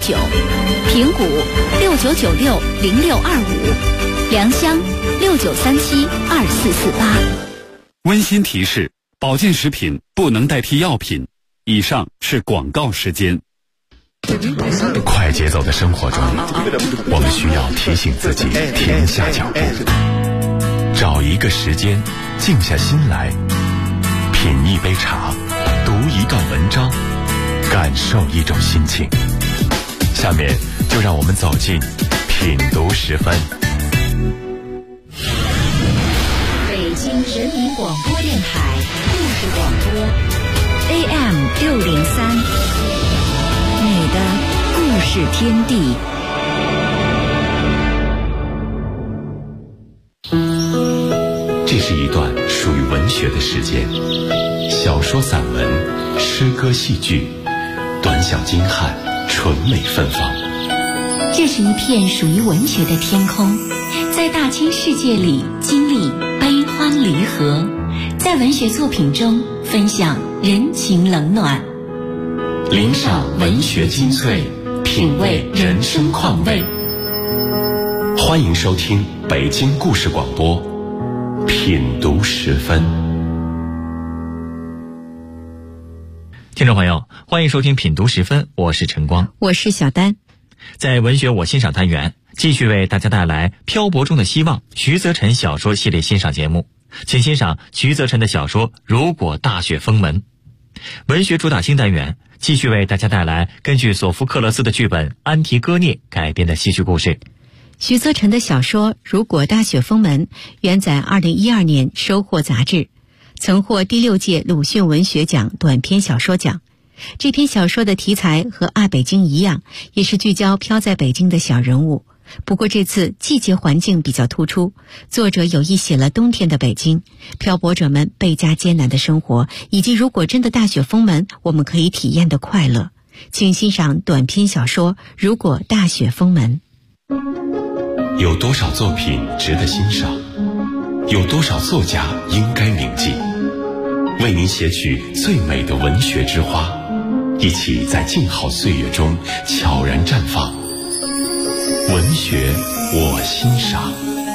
平谷69960625，良乡69372448。 温馨提示：保健食品不能代替药品。以上是广告时间。 快节奏的生活中，我们需要提醒自己停下脚步，找一个时间静下心来，品一杯茶，读一段文章，感受一种心情。下面就让我们走进品读10分。 北京人民广播电台故事广播 AM 603，你的故事天地。 这是一段属于文学的时间，小说、散文、诗歌、戏剧，短小精悍，纯美芬芳。 这是一片属于文学的天空，在大千世界里经历悲欢离合，在文学作品中分享人情冷暖， 聆赏文学精粹，品味人生况味。欢迎收听北京故事广播品读10分。 听众朋友，欢迎收听品读10分，我是晨光， 我是小丹。 在文学我欣赏单元，继续为大家带来《漂泊中的希望》徐则臣小说系列欣赏节目，请欣赏徐则臣的小说《如果大雪封门》。文学主打新单元，继续为大家带来根据索福克勒斯的剧本《安提戈涅》改编的戏剧故事。 徐则臣的小说《如果大雪封门》原在2012年收获杂志，曾获第6届鲁迅文学奖短篇小说奖。这篇小说的题材和《爱北京》一样，也是聚焦飘在北京的小人物。不过这次季节环境比较突出，作者有意写了冬天的北京，漂泊者们倍加艰难的生活，以及如果真的大雪封门，我们可以体验的快乐。请欣赏短篇小说《如果大雪封门》。 有多少作品值得欣赏？有多少作家应该铭记？为您写取最美的文学之花，一起在静好岁月中悄然绽放。文学我欣赏。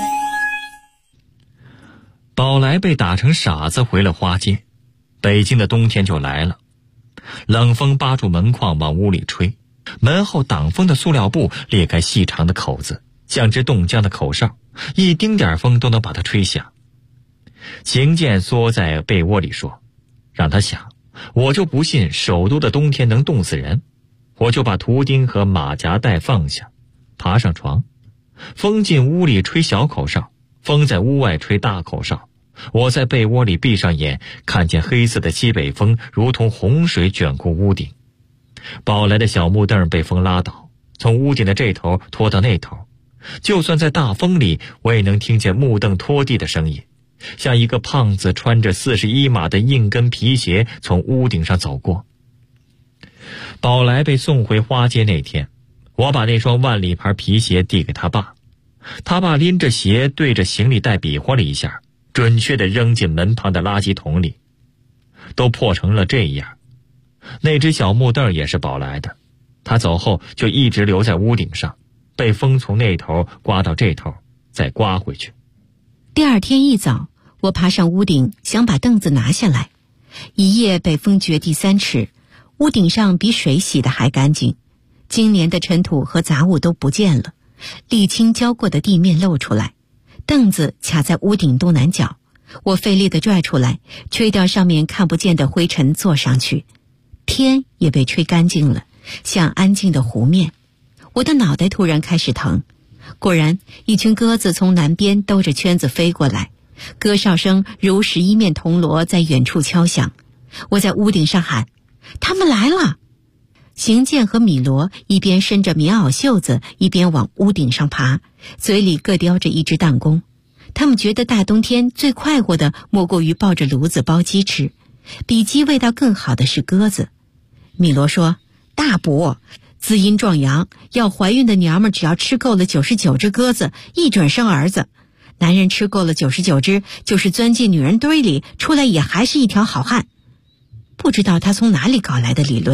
宝来被打成傻子回了花街，北京的冬天就来了。冷风扒住门框往屋里吹，门后挡风的塑料布裂开细长的口子，像只冻僵的口哨，一丁点风都能把它吹响。秦剑缩在被窝里说，让他想，我就不信首都的冬天能冻死人。我就把图钉和马甲带放下，爬上床，风进屋里吹小口哨，风在屋外吹大口哨。我在被窝里闭上眼，看见黑色的西北风如同洪水卷过屋顶。宝来的小木凳被风拉倒，从屋顶的这头拖到那头，就算在大风里，我也能听见木凳拖地的声音，像一个胖子穿着41码的硬跟皮鞋从屋顶上走过。宝来被送回花街那天，我把那双万里牌皮鞋递给他爸，他爸拎着鞋对着行李袋比划了一下，准确地扔进门旁的垃圾桶里。都破成了这样。那只小木凳也是宝来的，他走后就一直留在屋顶上，被风从那头刮到这头，再刮回去。 第二天一早，我爬上屋顶，想把凳子拿下来。一夜被风掘地3尺，屋顶上比水洗得还干净，今年的尘土和杂物都不见了，沥青浇过的地面露出来。凳子卡在屋顶东南角，我费力地拽出来，吹掉上面看不见的灰尘，坐上去。天也被吹干净了，像安静的湖面。我的脑袋突然开始疼。果然，一群鸽子从南边兜着圈子飞过来，歌哨声如11面铜锣在远处敲响。我在屋顶上喊：他们来了！邢健和米罗一边伸着棉袄袖子，一边往屋顶上爬，嘴里各叼着一只弹弓。他们觉得大冬天最快活的莫过于抱着炉子包鸡吃，比鸡味道更好的是鸽子。米罗说：大补，滋阴壮阳，要怀孕的娘们只要吃够了99只鸽子，一准生儿子。男人吃够了99只，就是钻进女人堆里，出来也还是一条好汉。不知道他从哪里搞来的理论，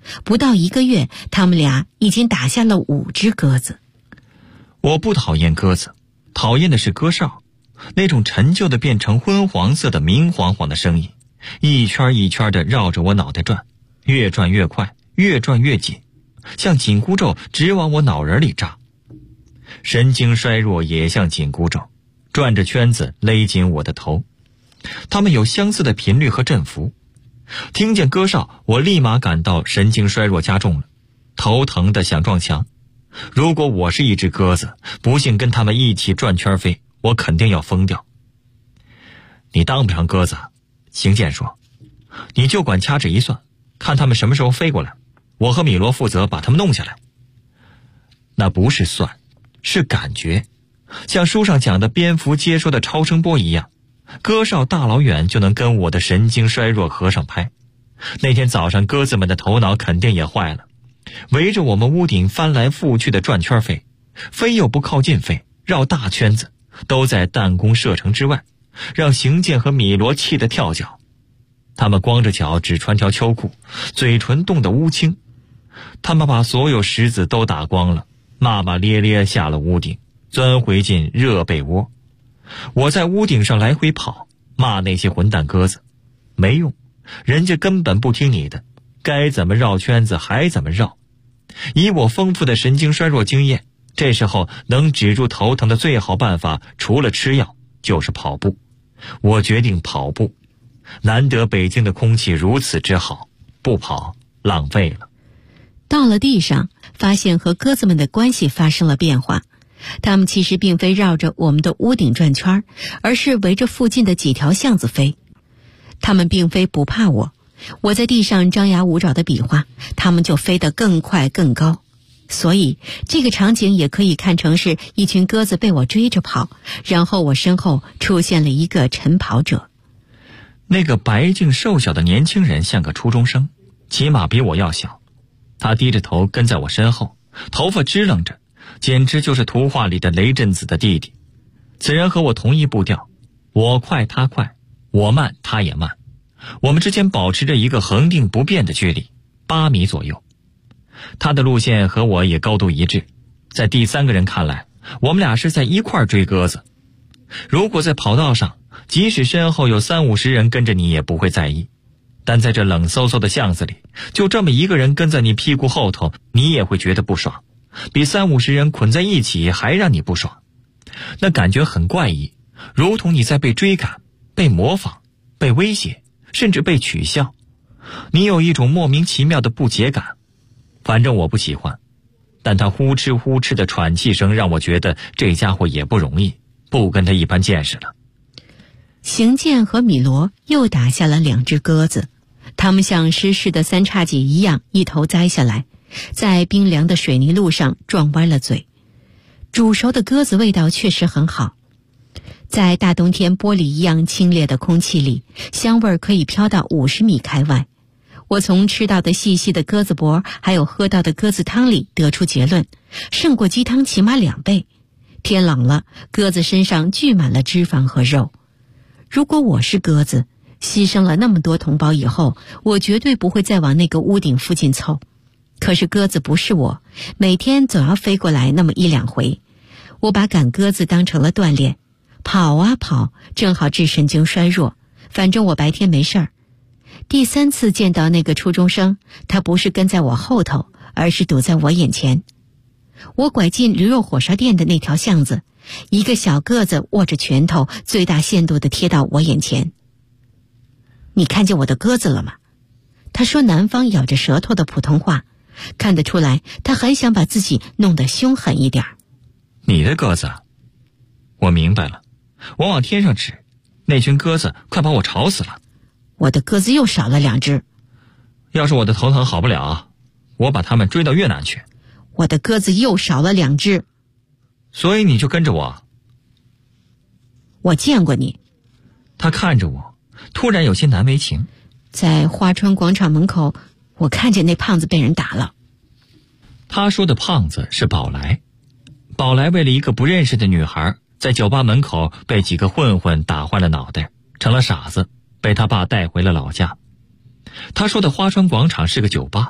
不到1个月，他们俩已经打下了5只鸽子。 我不讨厌鸽子，讨厌的是鸽哨，那种陈旧的变成昏黄色的明晃晃的声音，一圈一圈地绕着我脑袋转，越转越快，越转越紧，像紧箍咒直往我脑仁里扎。神经衰弱也像紧箍咒，转着圈子勒紧我的头。它们有相似的频率和振幅，听见鸽哨，我立马感到神经衰弱加重了，头疼得想撞墙。如果我是一只鸽子，不幸跟它们一起转圈飞，我肯定要疯掉。你当不上鸽子，邢健说，你就管掐指一算，看它们什么时候飞过来，我和米罗负责把它们弄下来。那不是算，是感觉，像书上讲的蝙蝠接收的超声波一样，鸽哨大老远就能跟我的神经衰弱合上拍。那天早上鸽子们的头脑肯定也坏了，围着我们屋顶翻来覆去的转圈飞，飞又不靠近飞，绕大圈子，都在弹弓射程之外，让邢健和米罗气得跳脚。他们光着脚，只穿条秋裤，嘴唇冻得乌青。他们把所有石子都打光了，骂骂咧咧下了屋顶，钻回进热被窝。我在屋顶上来回跑，骂那些混蛋鸽子，没用，人家根本不听你的，该怎么绕圈子还怎么绕。以我丰富的神经衰弱经验，这时候能止住头疼的最好办法，除了吃药就是跑步。我决定跑步，难得北京的空气如此之好，不跑浪费了。 到了地上，发现和鸽子们的关系发生了变化。它们其实并非绕着我们的屋顶转圈，而是围着附近的几条巷子飞。它们并非不怕我，我在地上张牙舞爪的比划，它们就飞得更快更高。所以这个场景也可以看成是一群鸽子被我追着跑，然后我身后出现了一个晨跑者。 那个白净瘦小的年轻人像个初中生，起码比我要小。他低着头跟在我身后，头发支棱着，简直就是图画里的雷震子的弟弟。此人和我同一步调，我快他快，我慢他也慢，我们之间保持着一个恒定不变的距离，8米左右。他的路线和我也高度一致，在第3个人看来，我们俩是在一块追鸽子。如果在跑道上，即使身后有30-50人跟着你也不会在意，但在这冷飕飕的巷子里，就这么一个人跟在你屁股后头，你也会觉得不爽，比30-50人捆在一起还让你不爽。那感觉很怪异，如同你在被追赶、被模仿、被威胁，甚至被取笑。你有一种莫名其妙的不解感，反正我不喜欢。但他呼哧呼哧的喘气声让我觉得这家伙也不容易，不跟他一般见识了。 邢健和米罗又打下了2只鸽子，他们像失事的三叉戟一样一头栽下来，在冰凉的水泥路上撞歪了嘴。煮熟的鸽子味道确实很好，在大冬天玻璃一样清冽的空气里，香味可以飘到50米开外。我从吃到的细细的鸽子脖还有喝到的鸽子汤里得出结论，胜过鸡汤起码2倍。天冷了，鸽子身上聚满了脂肪和肉。如果我是鸽子，牺牲了那么多同胞以后，我绝对不会再往那个屋顶附近凑。可是鸽子不是我，每天总要飞过来那么1-2回。我把赶鸽子当成了锻炼，跑啊跑，正好治神经衰弱，反正我白天没事儿。第3次见到那个初中生，他不是跟在我后头，而是堵在我眼前。我拐进驴肉火烧店的那条巷子，一个小个子握着拳头，最大限度地贴到我眼前。你看见我的鸽子了吗？他说南方咬着舌头的普通话，看得出来他很想把自己弄得凶狠一点。 你的鸽子？我明白了，我往天上指，那群鸽子快把我吵死了。 我的鸽子又少了2只。 要是我的头疼好不了，我把它们追到越南去。 我的鸽子又少了2只。 所以你就跟着我。 我见过你。 他看着我，突然有些难为情。 在花川广场门口，我看见那胖子被人打了。 他说的胖子是宝来。宝来为了一个不认识的女孩，在酒吧门口被几个混混打坏了脑袋，成了傻子，被他爸带回了老家。他说的花川广场是个酒吧，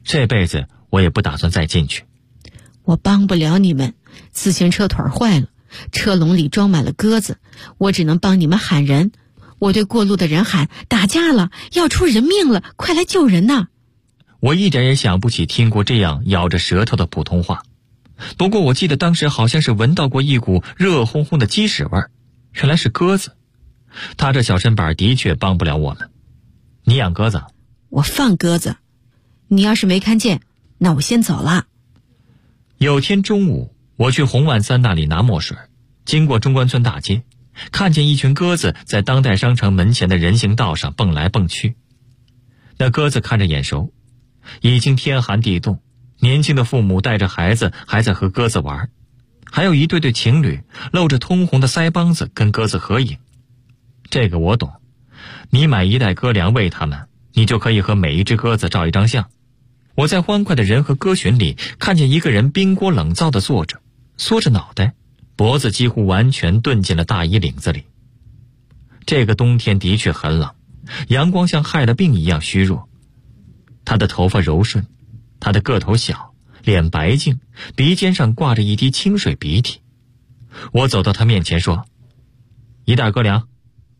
这辈子我也不打算再进去。 我帮不了你们，自行车腿坏了，车笼里装满了鸽子，我只能帮你们喊人。我对过路的人喊，打架了，要出人命了，快来救人呐！ 我一点也想不起听过这样咬着舌头的普通话，不过我记得当时好像是闻到过一股热烘烘的鸡屎味儿，原来是鸽子。他这小身板的确帮不了我们。你养鸽子？ 我放鸽子，你要是没看见，那我先走了。 有天中午，我去红万三那里拿墨水，经过中关村大街，看见一群鸽子在当代商城门前的人行道上蹦来蹦去。那鸽子看着眼熟，已经天寒地冻，年轻的父母带着孩子还在和鸽子玩，还有一对对情侣露着通红的腮帮子跟鸽子合影。这个我懂，你买一袋鸽粮喂它们，你就可以和每一只鸽子照一张相。我在欢快的人和鸽群里看见一个人冰锅冷灶地坐着，缩着脑袋，脖子几乎完全遁进了大衣领子里。这个冬天的确很冷，阳光像害了病一样虚弱。他的头发柔顺，他的个头小，脸白净，鼻尖上挂着一滴清水鼻涕。我走到他面前说，一袋鸽粮。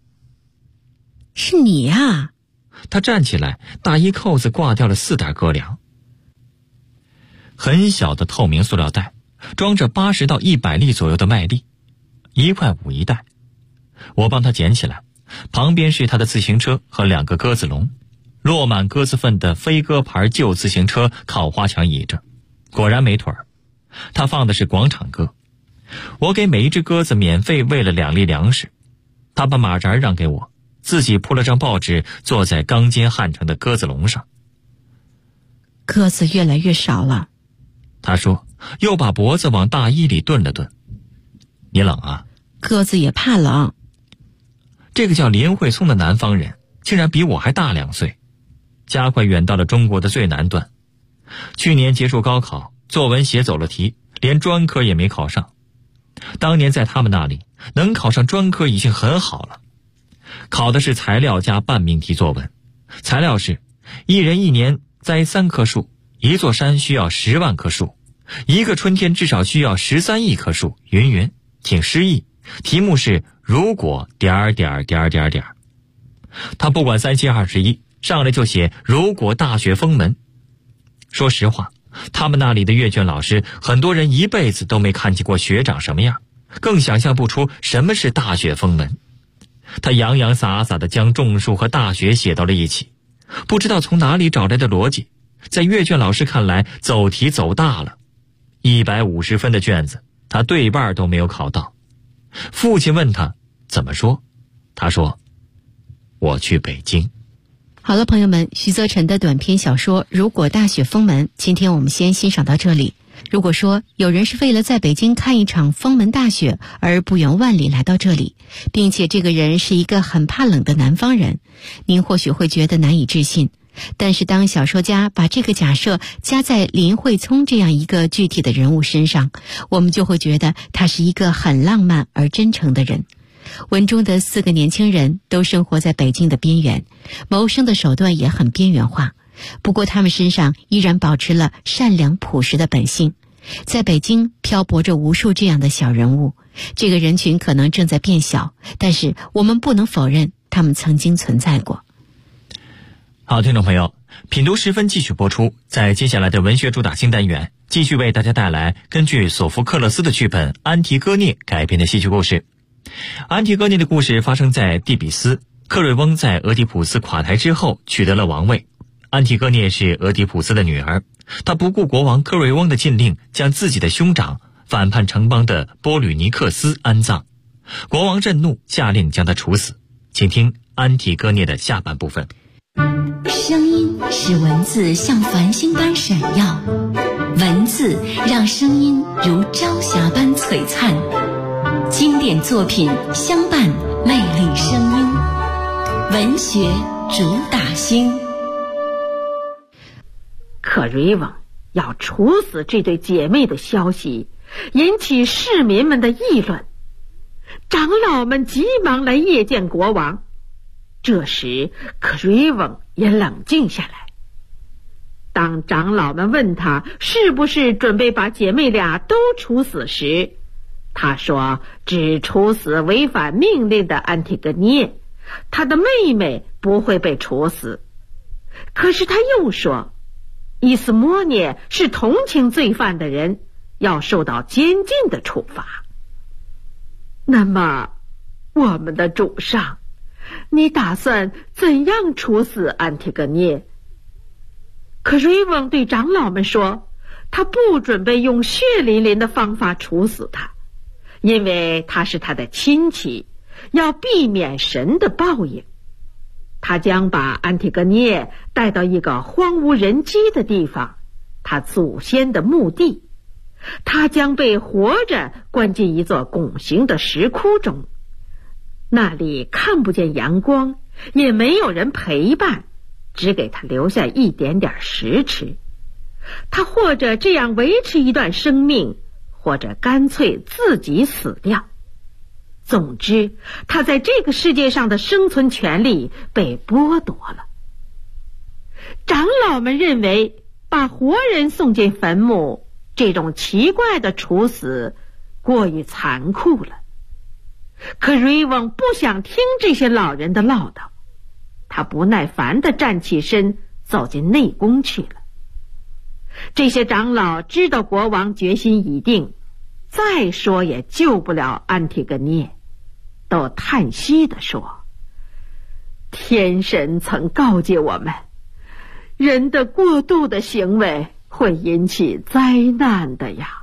是你呀？ 他站起来，大衣扣子挂掉了4袋鸽粮。很小的透明塑料袋，装着80到100粒左右的麦粒，1块5一袋。我帮他捡起来，旁边是他的自行车和2个鸽子笼，落满鸽子粪的飞鸽牌旧自行车靠花墙倚着，果然没腿儿。他放的是广场鸽。我给每一只鸽子免费喂了2粒粮食。他把马扎让给我，自己铺了张报纸，坐在钢筋焊成的鸽子笼上。 鸽子越来越少了， 他说，又把脖子往大衣里顿了顿。你冷啊？ 鸽子也怕冷。 这个叫林慧聪的南方人竟然比我还大2岁，家快远到了中国的最南端。去年结束高考，作文写走了题，连专科也没考上。当年在他们那里，能考上专科已经很好了。考的是材料加半命题作文，材料是一人1年栽3棵树，一座山需要10万棵树，一个春天至少需要13亿棵树，云云，挺诗意。题目是如果……他不管3721，上来就写如果大雪封门。说实话，他们那里的阅卷老师很多人一辈子都没看见过雪长什么样，更想象不出什么是大雪封门。他洋洋洒洒地将种树和大雪写到了一起，不知道从哪里找来的逻辑，在阅卷老师看来走题走大了。150分的卷子，他对半都没有考到。父亲问他怎么说，他说，我去北京。 好了，朋友们，徐则臣的短篇小说《如果大雪封门》，今天我们先欣赏到这里。如果说有人是为了在北京看一场封门大雪而不远万里来到这里，并且这个人是一个很怕冷的南方人，您或许会觉得难以置信。但是当小说家把这个假设加在林慧聪这样一个具体的人物身上，我们就会觉得他是一个很浪漫而真诚的人。文中的4个年轻人都生活在北京的边缘，谋生的手段也很边缘化，不过他们身上依然保持了善良朴实的本性。在北京漂泊着无数这样的小人物，这个人群可能正在变小，但是我们不能否认他们曾经存在过。 好，听众朋友，品读10分继续播出。在接下来的文学主打新单元，继续为大家带来根据索福克勒斯的剧本《安提戈涅》改编的戏剧故事。安提戈涅的故事发生在蒂比斯，克瑞翁在俄狄浦斯垮台之后取得了王位。安提戈涅是俄狄浦斯的女儿，她不顾国王克瑞翁的禁令，将自己的兄长反叛城邦的波吕尼克斯安葬。国王震怒，下令将他处死。请听安提戈涅的下半部分。 声音使文字像繁星般闪耀，文字让声音如朝霞般璀璨。经典作品相伴，魅力声音，文学主打星。 可瑞翁要处死这对姐妹的消息引起市民们的议论，长老们急忙来谒见国王。这时可瑞翁也冷静下来， 当长老们问他是不是准备把姐妹俩都处死时，他说只处死违反命令的安提戈涅，他的妹妹不会被处死。可是他又说，伊斯莫涅是同情罪犯的人，要受到监禁的处罚。那么，我们的主上，你打算怎样处死安提戈涅？可瑞翁对长老们说，他不准备用血淋淋的方法处死他，因为他是他的亲戚，要避免神的报应。他将把安提戈涅带到一个荒无人迹的地方，他祖先的墓地。他将被活着关进一座拱形的石窟中，那里看不见阳光，也没有人陪伴，只给他留下一点点食吃。他或者这样维持一段生命，或者干脆自己死掉。总之，他在这个世界上的生存权利被剥夺了。长老们认为，把活人送进坟墓这种奇怪的处死过于残酷了。可瑞翁不想听这些老人的唠叨，他不耐烦地站起身，走进内宫去了。这些长老知道国王决心已定，再说也救不了安提戈涅，都叹息地说，天神曾告诫我们，人的过度的行为会引起灾难的呀。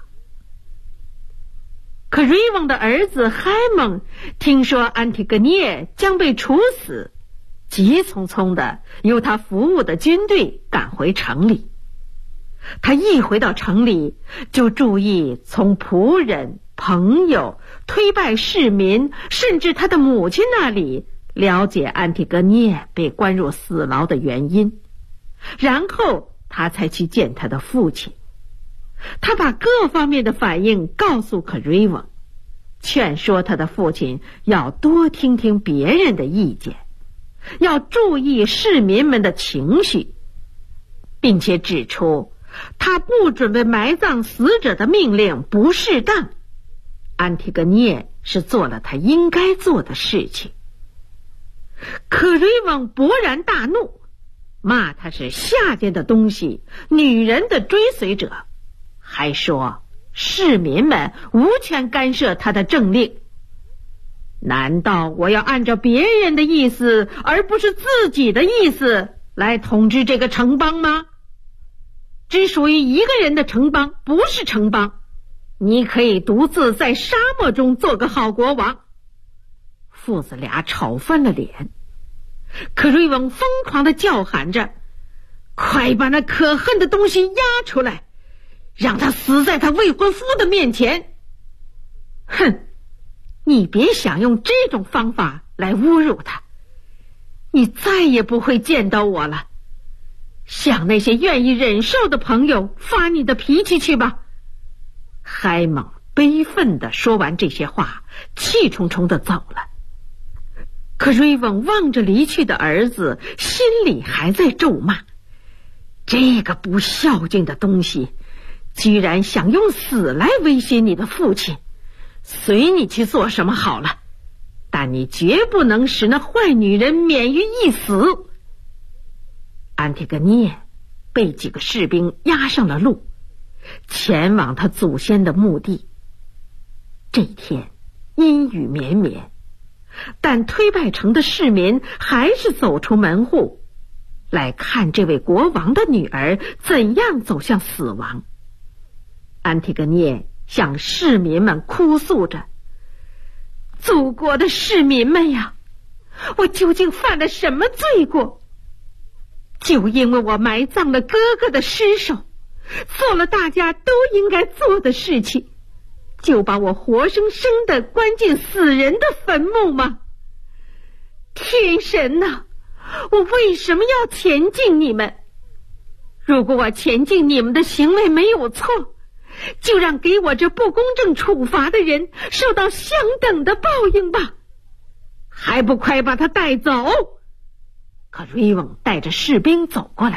可瑞翁的儿子海蒙听说安提戈涅将被处死，急匆匆地由他服务的军队赶回城里。他一回到城里，就注意从仆人、朋友、推拜市民，甚至他的母亲那里了解安提戈涅被关入死牢的原因，然后他才去见他的父亲。他把各方面的反应告诉克瑞翁，劝说他的父亲要多听听别人的意见，要注意市民们的情绪，并且指出他不准备埋葬死者的命令不适当，安提戈涅是做了他应该做的事情。可瑞翁勃然大怒，骂他是下贱的东西，女人的追随者，还说市民们无权干涉他的政令。难道我要按照别人的意思，而不是自己的意思来统治这个城邦吗？只属于一个人的城邦不是城邦，你可以独自在沙漠中做个好国王。父子俩吵翻了脸。可瑞翁疯狂地叫喊着，快把那可恨的东西押出来，让他死在他未婚夫的面前。哼，你别想用这种方法来侮辱他，你再也不会见到我了。向那些愿意忍受的朋友发你的脾气去吧。海蒙悲愤地说完这些话，气冲冲地走了。可瑞翁望着离去的儿子，心里还在咒骂，这个不孝敬的东西居然想用死来威胁你的父亲，随你去做什么好了，但你绝不能使那坏女人免于一死。安提戈涅被几个士兵押上了路，前往他祖先的墓地。这一天阴雨绵绵，但推拜城的市民还是走出门户来看这位国王的女儿怎样走向死亡。安提戈涅向市民们哭诉着，祖国的市民们呀，我究竟犯了什么罪过？就因为我埋葬了哥哥的尸首，做了大家都应该做的事情，就把我活生生的关进死人的坟墓吗？天神啊，我为什么要前进你们？如果我前进你们的行为没有错，就让给我这不公正处罚的人受到相等的报应吧，还不快把他带走？可瑞翁带着士兵走过来，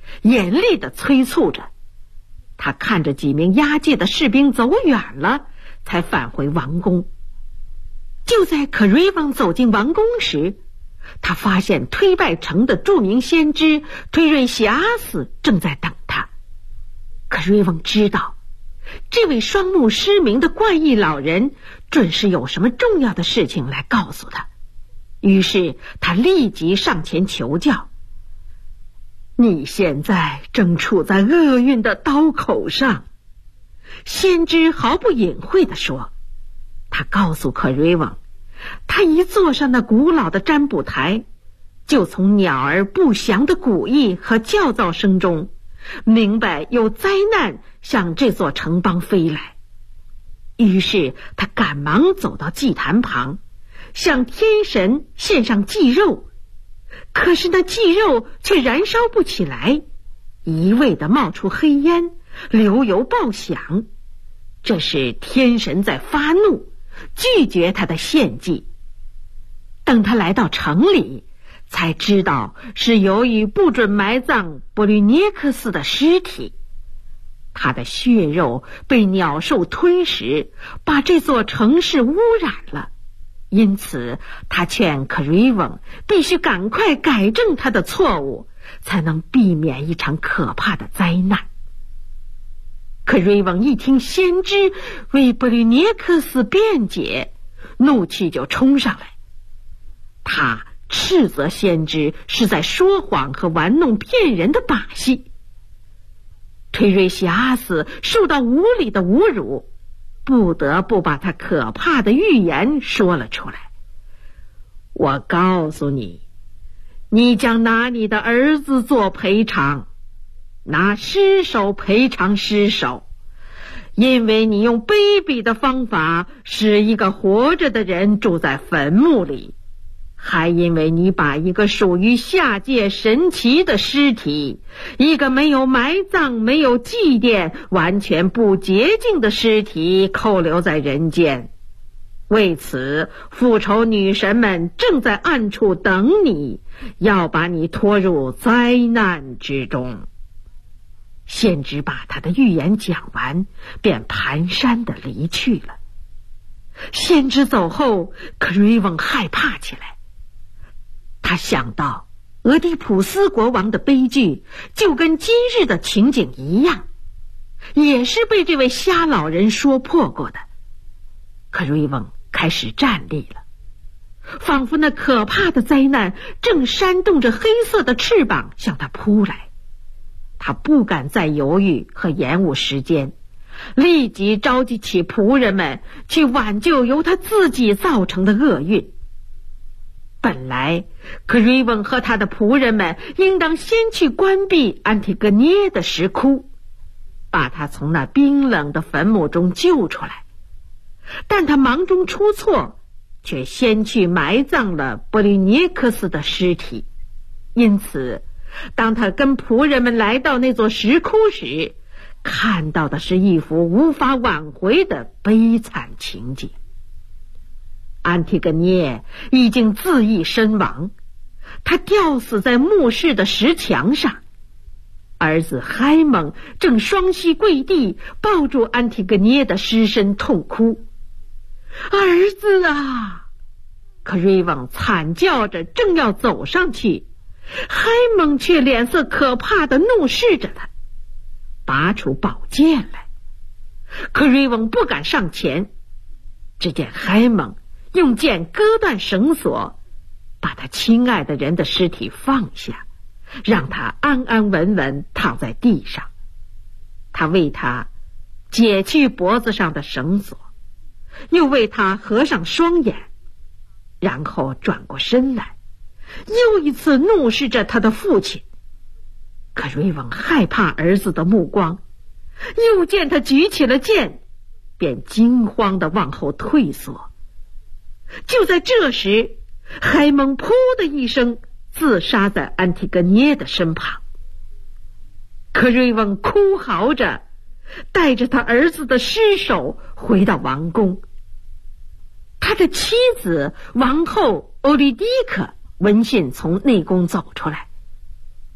严厉地催促着。他看着几名押解的士兵走远了，才返回王宫。就在可瑞翁走进王宫时，他发现推拜城的著名先知推瑞西阿斯正在等他。可瑞翁知道这位双目失明的怪异老人准是有什么重要的事情来告诉他，于是他立即上前求教。你现在正处在厄运的刀口上，先知毫不隐晦地说。他告诉可瑞翁，他一坐上那古老的占卜台，就从鸟儿不祥的鼓意和叫噪声中明白有灾难向这座城邦飞来。于是他赶忙走到祭坛旁，向天神献上祭肉，可是那祭肉却燃烧不起来，一味地冒出黑烟，流油爆响。这是天神在发怒，拒绝他的献祭。等他来到城里，才知道是由于不准埋葬波吕涅克斯的尸体，他的血肉被鸟兽吞食，把这座城市污染了。因此他劝可瑞翁必须赶快改正他的错误，才能避免一场可怕的灾难。可瑞翁一听先知为波吕涅克斯辩解，怒气就冲上来。他斥责先知是在说谎和玩弄骗人的把戏。推瑞西阿斯受到无理的侮辱，不得不把他可怕的预言说了出来。我告诉你，你将拿你的儿子做赔偿，拿尸首赔偿尸首，因为你用卑鄙的方法使一个活着的人住在坟墓里，还因为你把一个属于下界神奇的尸体，一个没有埋葬、没有祭奠、完全不洁净的尸体扣留在人间。为此，复仇女神们正在暗处等你，要把你拖入灾难之中。先知把他的预言讲完，便蹒跚地离去了。先知走后，可瑞翁害怕起来。他想到俄狄浦斯国王的悲剧就跟今日的情景一样，也是被这位瞎老人说破过的。可瑞翁开始站立了，仿佛那可怕的灾难正扇动着黑色的翅膀向他扑来。他不敢再犹豫和延误时间，立即召集起仆人们去挽救由他自己造成的厄运。本来可瑞翁和他的仆人们应当先去关闭安提戈涅的石窟，把他从那冰冷的坟墓中救出来，但他忙中出错，却先去埋葬了波吕涅克斯的尸体。因此当他跟仆人们来到那座石窟时，看到的是一幅无法挽回的悲惨情景。安提戈涅已经自缢身亡，他吊死在墓室的石墙上。儿子海蒙正双膝跪地，抱住安提戈涅的尸身痛哭。儿子啊！可瑞翁惨叫着正要走上去，海蒙却脸色可怕地怒视着他，拔出宝剑来。可瑞翁不敢上前，只见海蒙用剑割断绳索，把他亲爱的人的尸体放下，让他安安稳稳躺在地上。他为他解去脖子上的绳索，又为他合上双眼，然后转过身来，又一次怒视着他的父亲。可瑞翁害怕儿子的目光，又见他举起了剑，便惊慌地往后退缩。就在这时，海蒙噗的一声自杀在安提戈涅的身旁。可瑞翁哭嚎着，带着他儿子的尸首回到王宫。他的妻子王后欧利狄克闻讯从内宫走出来。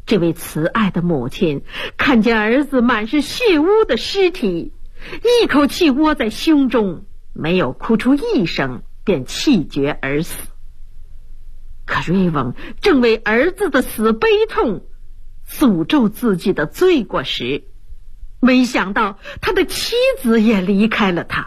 这位慈爱的母亲看见儿子满是血污的尸体，一口气窝在胸中，没有哭出一声，便气绝而死。可瑞翁正为儿子的死悲痛，诅咒自己的罪过时，没想到他的妻子也离开了他。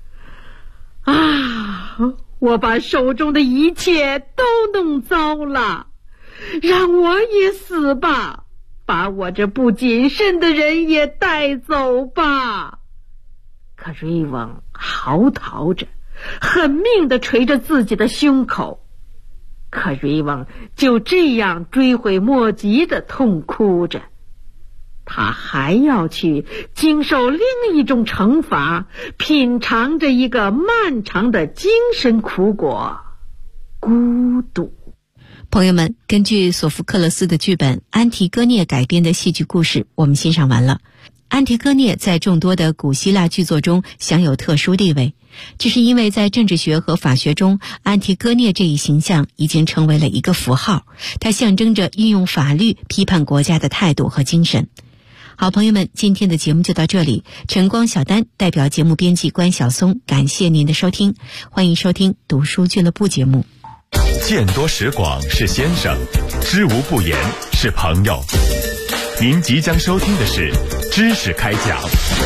我把手中的一切都弄糟了，让我也死吧，把我这不谨慎的人也带走吧。可瑞翁嚎啕着，狠命地捶着自己的胸口。可瑞翁就这样追悔莫及地痛哭着，他还要去经受另一种惩罚，品尝着一个漫长的精神苦果——孤独。 朋友们，根据索福克勒斯的剧本《安提戈涅》改编的戏剧故事我们欣赏完了。安提戈涅在众多的古希腊剧作中享有特殊地位，这是因为在政治学和法学中，安提戈涅这一形象已经成为了一个符号，它象征着运用法律批判国家的态度和精神。好，朋友们，今天的节目就到这里。晨光小丹代表节目编辑关晓松，感谢您的收听，欢迎收听读书俱乐部节目。 见多识广是先生，知无不言是朋友。您即将收听的是知识开讲。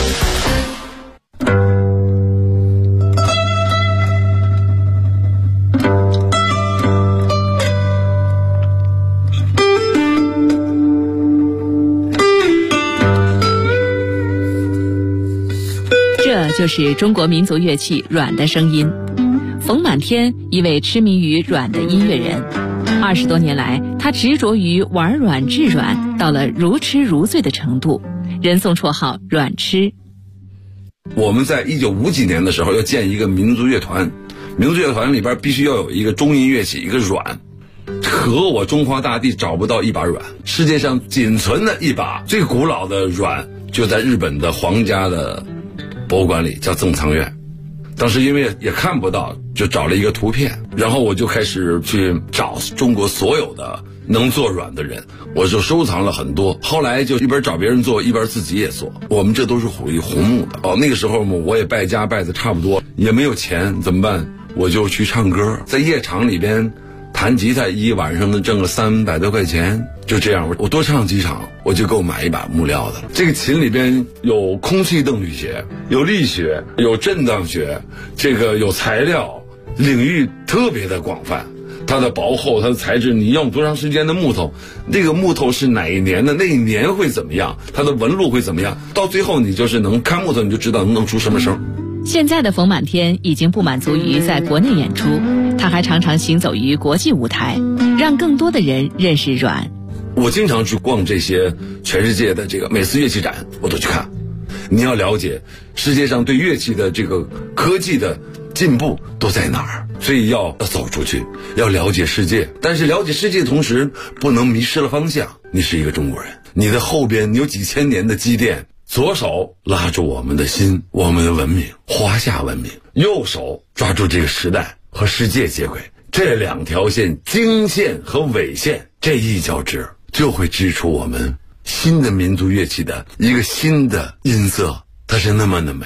这就是中国民族乐器阮的声音。冯满天，一位痴迷于阮的音乐人，20多年来，他执着于玩阮制阮，到了如痴如醉的程度，人送绰号阮痴。 我们在1950几年的时候要建一个民族乐团，民族乐团里边必须要有一个中音乐器，一个阮。可我中华大地找不到一把阮，世界上仅存的一把最古老的阮就在日本的皇家的博物馆里，叫正仓院。当时因为也看不到，就找了一个图片，然后我就开始去找中国所有的能做阮的人，我就收藏了很多。后来就一边找别人做，一边自己也做。我们这都是属于红木的。那个时候我也败家败的差不多，也没有钱，怎么办？我就去唱歌，在夜场里边弹吉他，一晚上能挣个300多块钱。就这样，我多唱几场，我就够买一把木料的了。这个琴里边有空气动力学，有力学，有震荡学，这个有材料，领域特别的广泛。它的薄厚，它的材质，你用多长时间的木头，那个木头是哪一年的，那一年会怎么样，它的纹路会怎么样，到最后你就是能看木头，你就知道能出什么声。 现在的冯满天已经不满足于在国内演出，他还常常行走于国际舞台，让更多的人认识阮。 我经常去逛这些全世界的这个每次乐器展，我都去看。你要了解世界上对乐器的这个科技的进步都在哪儿，所以要走出去，要了解世界。但是了解世界的同时，不能迷失了方向。你是一个中国人，你的后边有几千年的积淀，左手拉住我们的心，我们的文明，华夏文明；右手抓住这个时代和世界接轨。这两条线，经线和纬线，这一交织，就会织出我们新的民族乐器的一个新的音色，它是那么的美。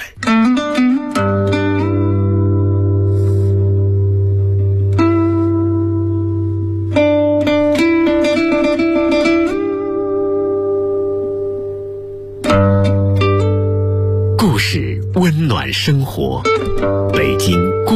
故事温暖生活，北京